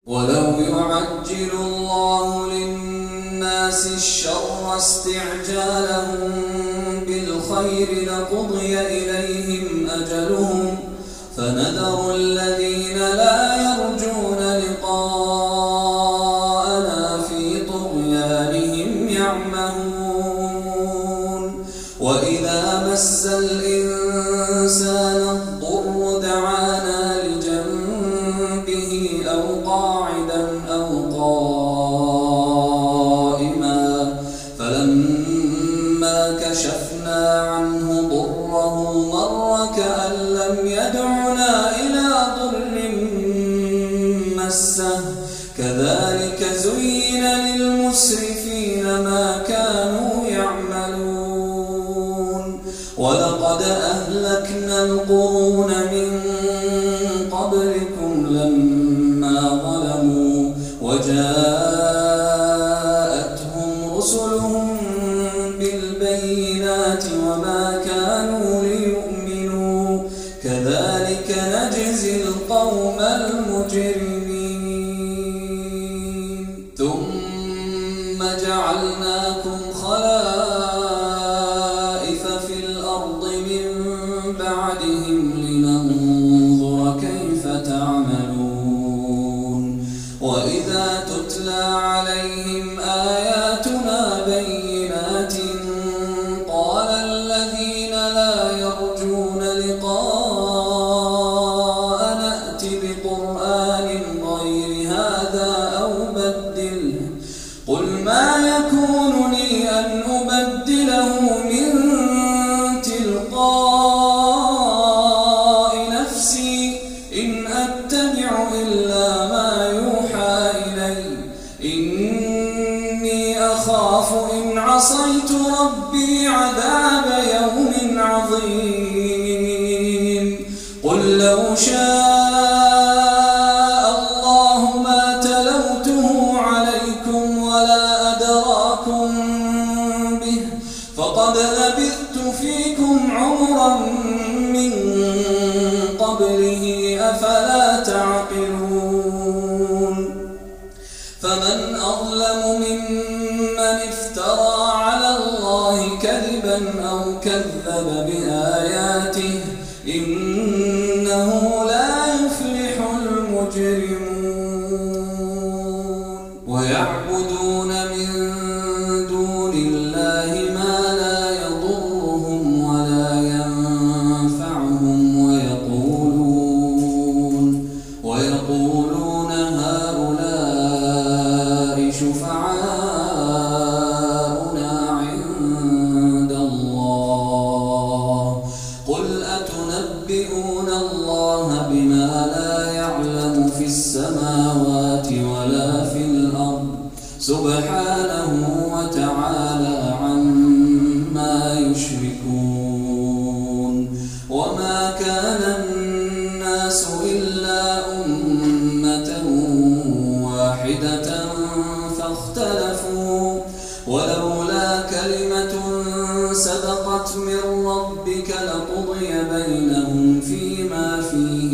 ولو يعجل الله للناس الشر استعجالهم بالخير لقضي إليهم أجلهم فنذر الذين لا يرجون لقاءنا في طغيانهم يعمهون وإذا مس الإنسان الضر دعانا لجنبه أو قاعدا أو قائما فلما كشفنا عنه ضره مر كأن لم يدعنا إلى ضر مسه كذلك زين للمسرفين ما كانوا يعملون ولقد أهلكنا القرون من قبلكم لما ظلموا وجاءتهم رسلهم بالبينات وما كانوا ليؤمنوا كذلك نجزي القوم المجرمين ثم جعلناكم خلائف في الأرض من بعدهم لننظر كيف تعملون وإذا تتلى عليهم آياتنا بينات قال الذين لا يرجون لقاءنا ائت بقرآن غير هذا أو بدله قل ما يكون لي أن أبدله من تلقاء نفسي إن أتبع إلا ما يوحى إلي إني أخاف إن عصيت ربي عذاب يوم عظيم قل لو شاء الله ما تلوته عليكم ولا أدراكم به فقد لبثت فيكم عمرا من قبله أفلا تعقلون فمن أظلم ممن افترى على الله كذبا أو كذب بآياته إنه لا يفلح المجرمون ويعبدون من دون الله ما لا يضرهم ولا ينفعهم ويقولون هؤلاء شفعاؤنا عند الله قل أتنبئون الله بما لا يعلم في السماوات ولا في الأرض سبحانه وتعالى عما يشركون وما كان الناس إلا أمة واحدة فاختلفوا ولولا كلمة سبقت من ربك لقضي بينهم فيما فيه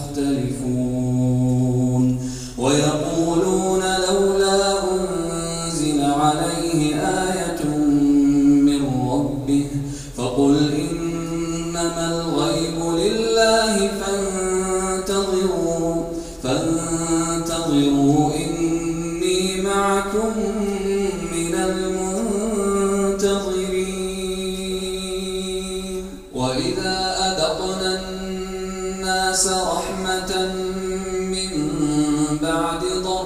يختلفون ويقولون لولا أنزل عليه آية من ربه فقل إنما الغيب لله فانتظروا إني معكم من المنتظرين وإذا أذقنا الناس رحمة من بعد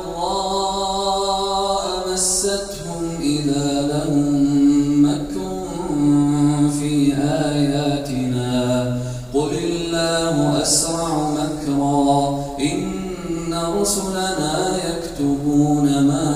ضراء مستهم إذا لهم مكر في آياتنا قل الله أسرع مكرا إن رسلنا يكتبون ما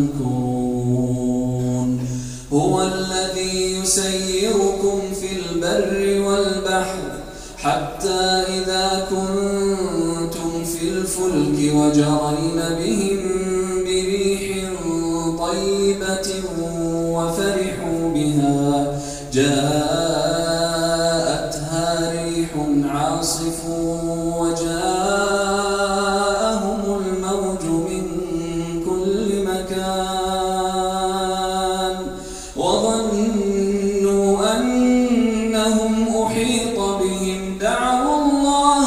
تمكرون هو الذي يسيركم في البر والبحر حتى إذا كنتم في الفلك وجرين بهم بريح طيبة وفرحوا بها جاءتها ريح عاصف وجاءهم الموج من مكان وظنوا أنهم أحيط بهم دعوا الله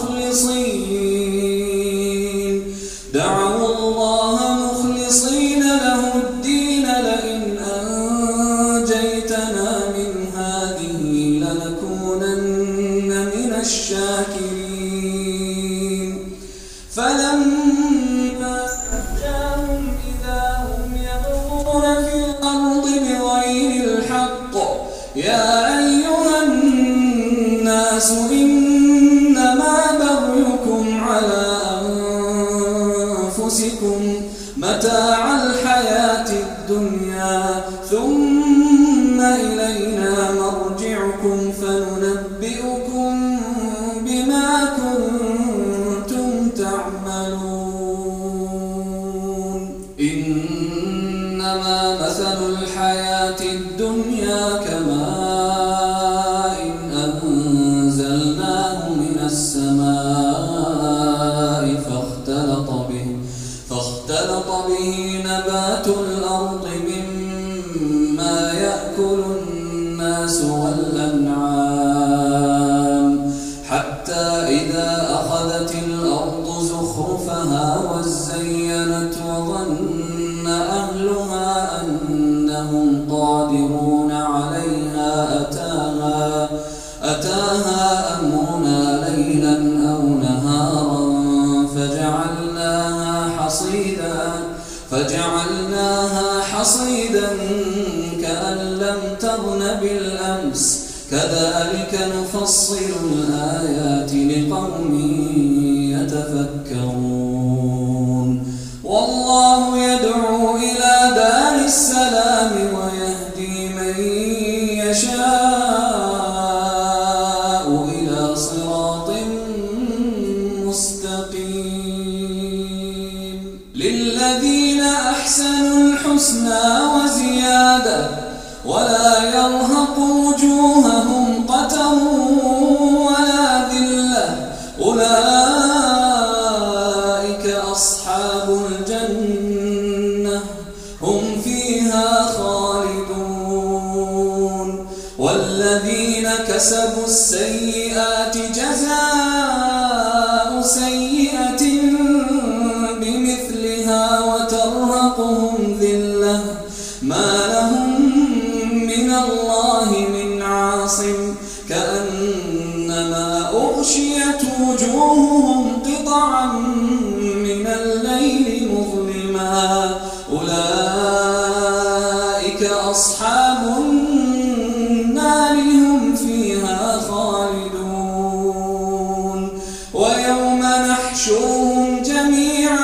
مخلصين له الدين لئن أنجيتنا من هذه لنكونن من الشاكرين فلما نجاهم إذا هم يبغون في الأرض بغير الحق يا أيها الناس إنما بغيكم على أنفسكم متاع الحياة الدنيا ثم إلينا مرجعكم فننبئكم بما كنتم تعملون إنما مثل الحياة الدنيا كماء أنزلناه من السماء فاختلط به نبات الأرض مما يأكل الناس والأنعام حتى إذا أخذت الأرض زخرفها وزينت وظن أهلها أنهم قادرون عليها أتاها أمرنا ليلا أو نهارا فجعلناها حصيدا كأن لم تغن بالأمس كذلك نفصل الآيات لقوم يتفكرون والله يدعو إلى دار السلام ويهدي من يشاء إلى صراط مستقيم للذين أحسنوا الحسنى وزيادة ولا يرهق وجوههم قتر ولا ذلة أولئك أصحاب الجنة هم فيها خالدون والذين كسبوا السيئات جزاء سيئة بمثلها وترهقهم ذلة ما لهم من الله من عاصم كأنما أغشيت وجوههم قطعا من الليل مظلما أولئك أصحاب النار هم فيها خالدون ويوم نحشرهم جميعا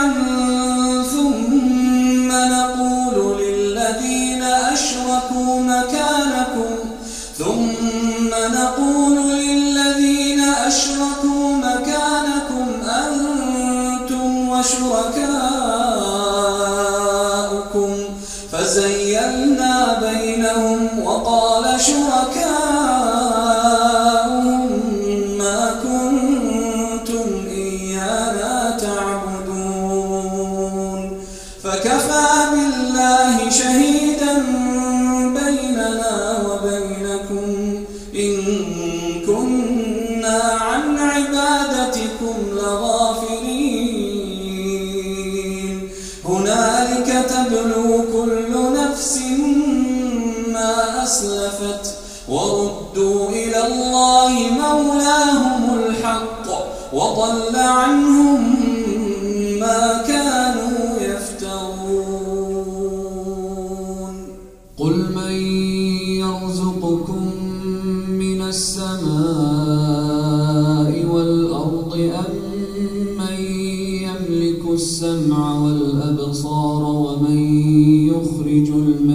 ثم نقول للذين أشركوا مكانكم أنتم وشركاؤكم فزيّلنا بينهم وقال شركاؤهم ما كنتم إيانا تعبدون فكفى بالله شهيدا بيننا وبينكم إن كنا عن عبادتكم لغافلين هنالك تبلو كل نفس ما أسلفت وردوا إلى الله مولاهم الحق وضل عنهم ما كانوا يفترون قل من يرزقكم من السماء والأرض أم من يملك السمع والأبصار ومن يخرج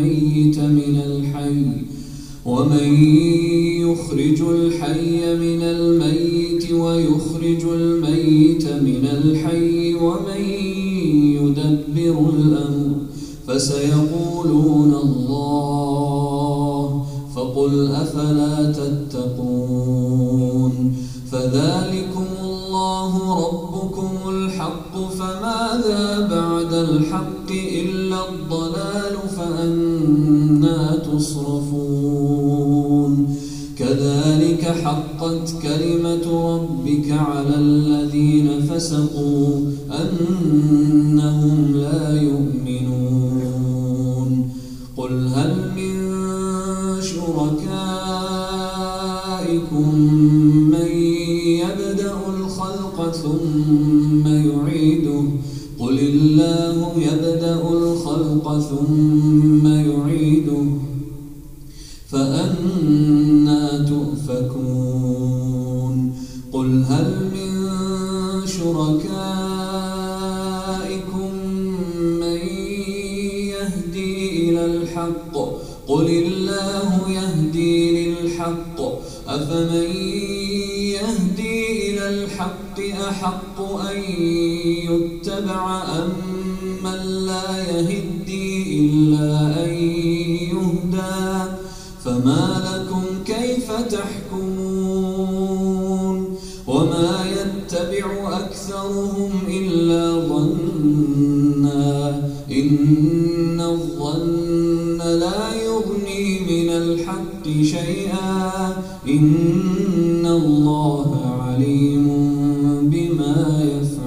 الحي من الميت ويخرج الميت من الحي ومن يدبر الأمر فسيقولون الله فقل أفلا تتقون فذلكم الله ربكم الحق فماذا بعد بعد الحق إلا الضلال فأنى تصرفون كذلك حقت كلمة ربك على الذين فسقوا أنهم لا يؤمنون قل هل من شركائكم من يبدأ الخلق ثم يعيده قل الله يبدأ الخلق ثم يعيده فأنى تؤفكون قل هل من شركائكم من يهدي إلى الحق قل الله يهدي للحق أفمن يهدي إلى الحق أحق أن يتبع أم من لا يهدي إلا أن يهدى فما لكم كيف تحكمون وما يتبع أكثرهم إلا ظنا إن الظن لا يغني من الحق شيئا إن الله عليم بما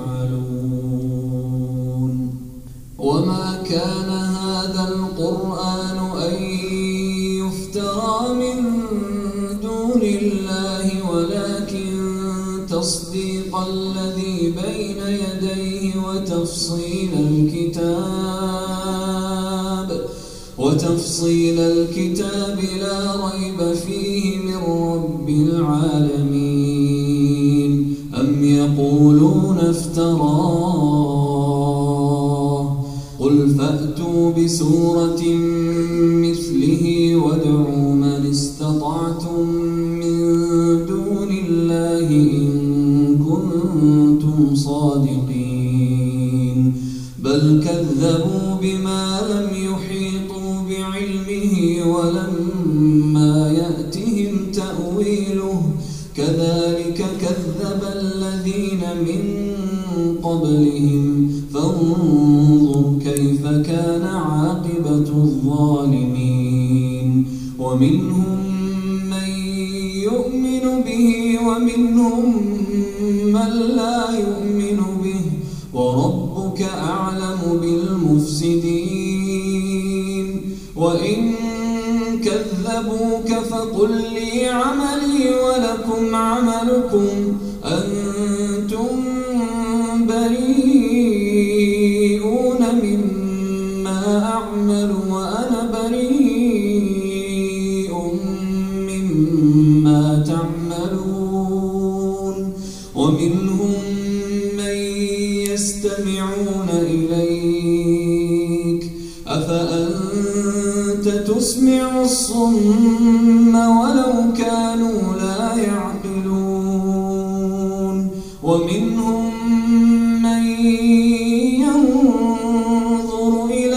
يفعلون وما كان هذا القرآن أن يفترى من دون الله ولكن تصديق الذي بين يديه وتفصيل الكتاب لا ريب فيه من رب العالمين أم يقولون افتراه قل فأتوا بسورة مثله وادعوا من استطعتم من دون الله إن كنتم صادقين بل كذبوا بما لم يحيطوا بعلمه ولما يأتهم تأويله كذلك كذب الذين من قبلهم فانظر كيف كان عاقبة الظالمين ومنهم من يؤمن به ومنهم من لا يؤمن به وربك أعلم بالمفسدين وإن كذبوك فقل لي عملي ولكم عملكم أنتم بريئون مما أعمل وأنا بريء مما تعملون ومنهم من يستمعون إليك أفأنت تسمع الصم ولو كانوا لا يعقلون ومنهم من ينظر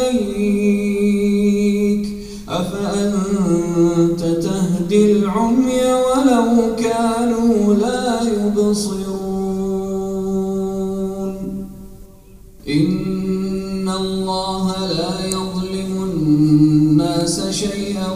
إليك أفأنت تهدي العمي ولو كانوا لا يبصرون إن الله لا يظلم الناس شيئا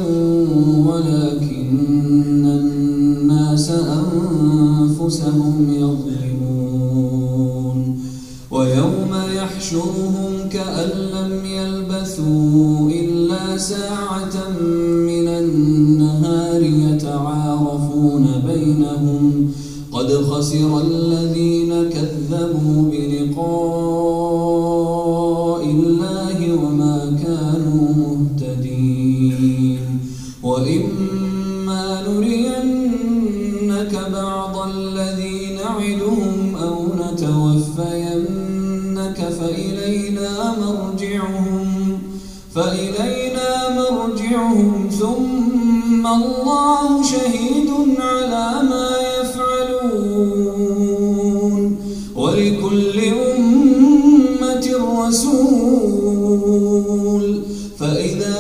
ولكن الناس أنفسهم يظلمون ويوم يحشرهم كأن لم يلبثوا إلا ساعة من النهار يتعارفون بينهم قد خسر الذين كذبوا بلقاء الله وما كانوا مهتدين وإما نرينك بعض الذي نعدهم أو نتوفينك فإلينا مرجعهم ثم الله شهيد على ما يفعلون ولكل أمة رسول فإذا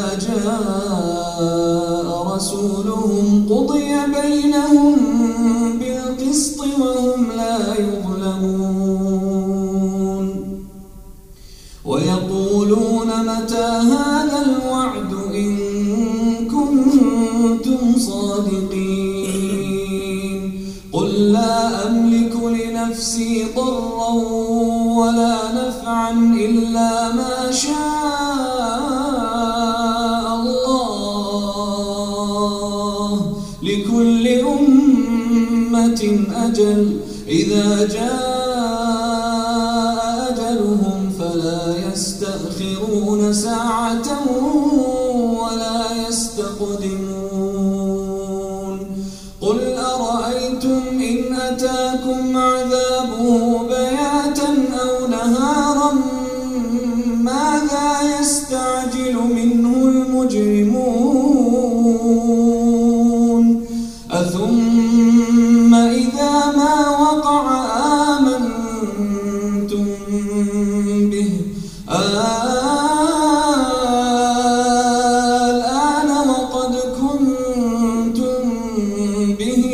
جاء رسولهم قضي بينهم بالقسط وهم لا يظلمون ويقولون متى هذا الوعد إن كنتم صادقين قل لا أملك لنفسي ضرا ولا نفعا إلا ما شاء الله لكل أمة أجل إذا جاء أجلهم فلا يستأخرون ساعة ولا يستقدمون قل أرأيتم إن أتاكم عذابه بياتا أو نهارا ماذا يستعجل منه المجرمون أثم إذا ما وقع آمنتم به الآن وقد كنتم به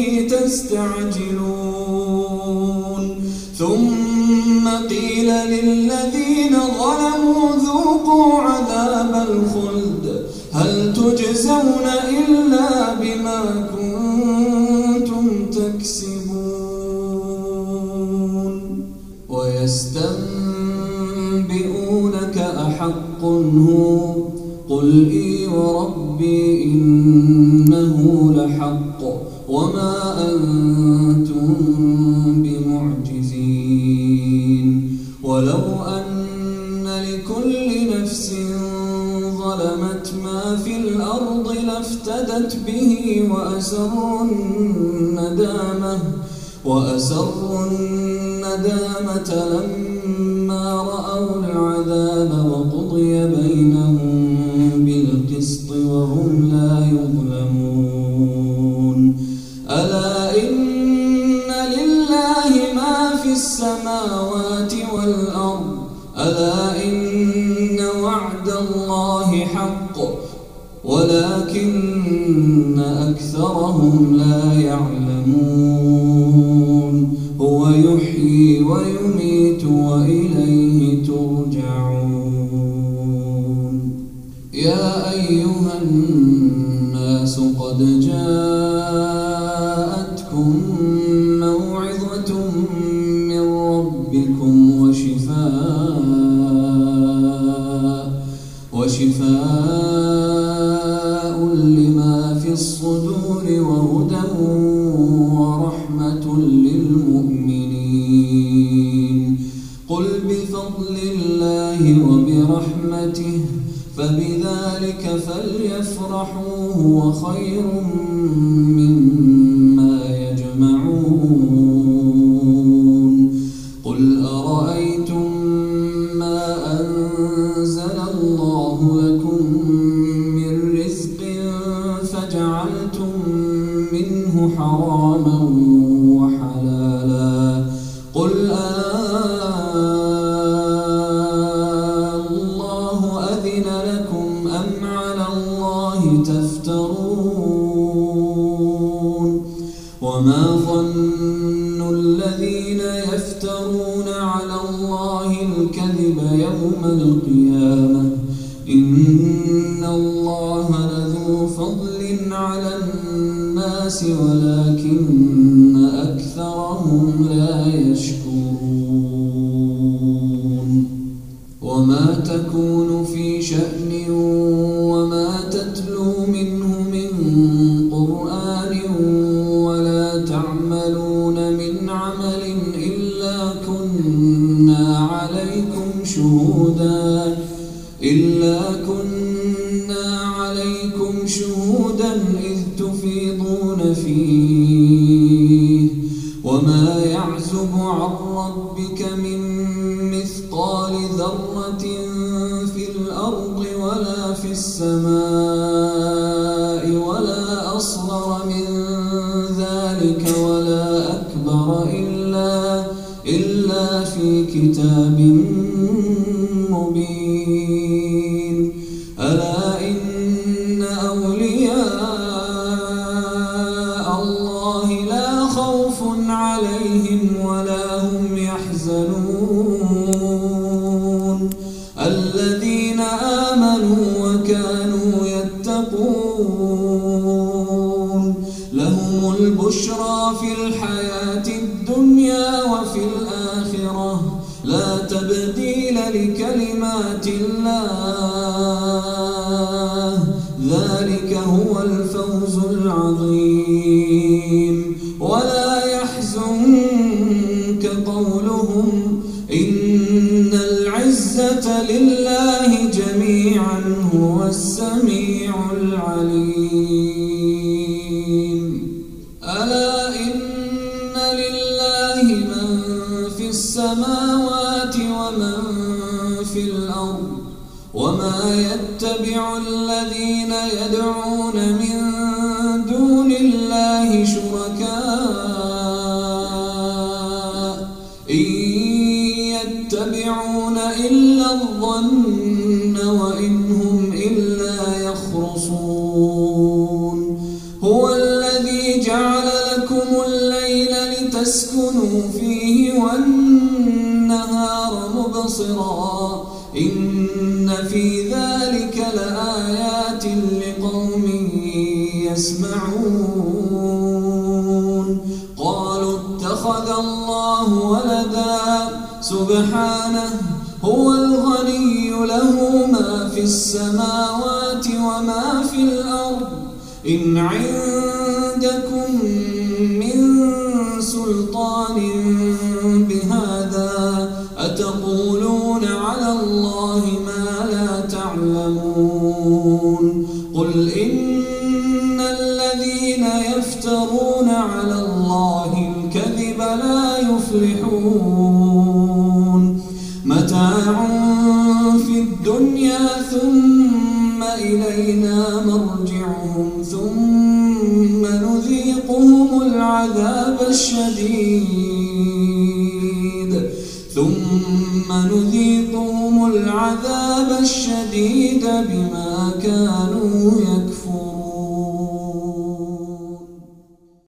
تستعجلون ثم قيل للذين ظلموا ذوقوا عذاب الخلد هل تجزون إلا بما كنتم تكسبون ويستنبئونك أحق هو قل إي وربي إنه لحق وما أنتم بمعجزين ولو أن لكل نفس ظلمت ما في الأرض لافتدت به وأسروا الندامة لما رأوا العذاب وقضي بينهم بالقسط وهم لا يظلمون ألا إن لله ما في السماوات والأرض ألا إن وعد الله حق ولكن أكثرهم لا يعلمون هو يحيي ويميت وإليه ترجعون يا أيها الناس قد جاءتكم موعظة من ربكم وشفاء لما في الصدور وهدى ورحمة للمؤمنين قل بفضل الله وبرحمته فبذلك فليفرحوا هو خير مما يجمعون قل أرأيتم ما أنزل الله لكم من رزق فجعلتم منه حراما وحلالا قل الله أذن لكم أم على الله تفترون وما ظن الذين يفترون على الله الكذب يوم القيامة إن الله لذو فضل على الناس ولكن أكثرهم لا يشكرون وما تكون في شأن وما تتلو منه من قرآن ولا تعملون من عمل إلا كنا عليكم شهودا إذ تفيضون فيه وما يعزب عن ربك من مثقال ذرة في الأرض ولا في السماء ولا أصغر من ذلك ولا أكبر إلا في كتاب مبين ألا إن أولياء الله لا خوف عليهم ولا هم يحزنون يخرصون لهم البشرى في الحياة الدنيا وفي الآخرة لا تبديل لكلمات الله ذلك هو الفوز العظيم ولا يحزنك قولهم إن العزة لله جميعا هو السميع العليم ألا إن لله من في السماوات ومن في الأرض وما يتبع الذين يدعون من دون الله شركاء إن يتبعون إلا الظن وإن هم إلا يخرصون هو الذي جعل لكم الليل لتسكنوا فيه والنهار مبصرا إن في ذلك لآيات لقوم يسمعون قالوا اتخذ الله ولدا سبحانه هو الغني له ما في السماوات وما في الأرض إن عندكم من سلطان بهذا أتقولون على الله ما لا تعلمون قل إن الذين يفترون على الله الكذب لا يفلحون متاع في الدنيا ثم إلينا مرجعهم ثم نذيقهم العذاب الشديد بما كانوا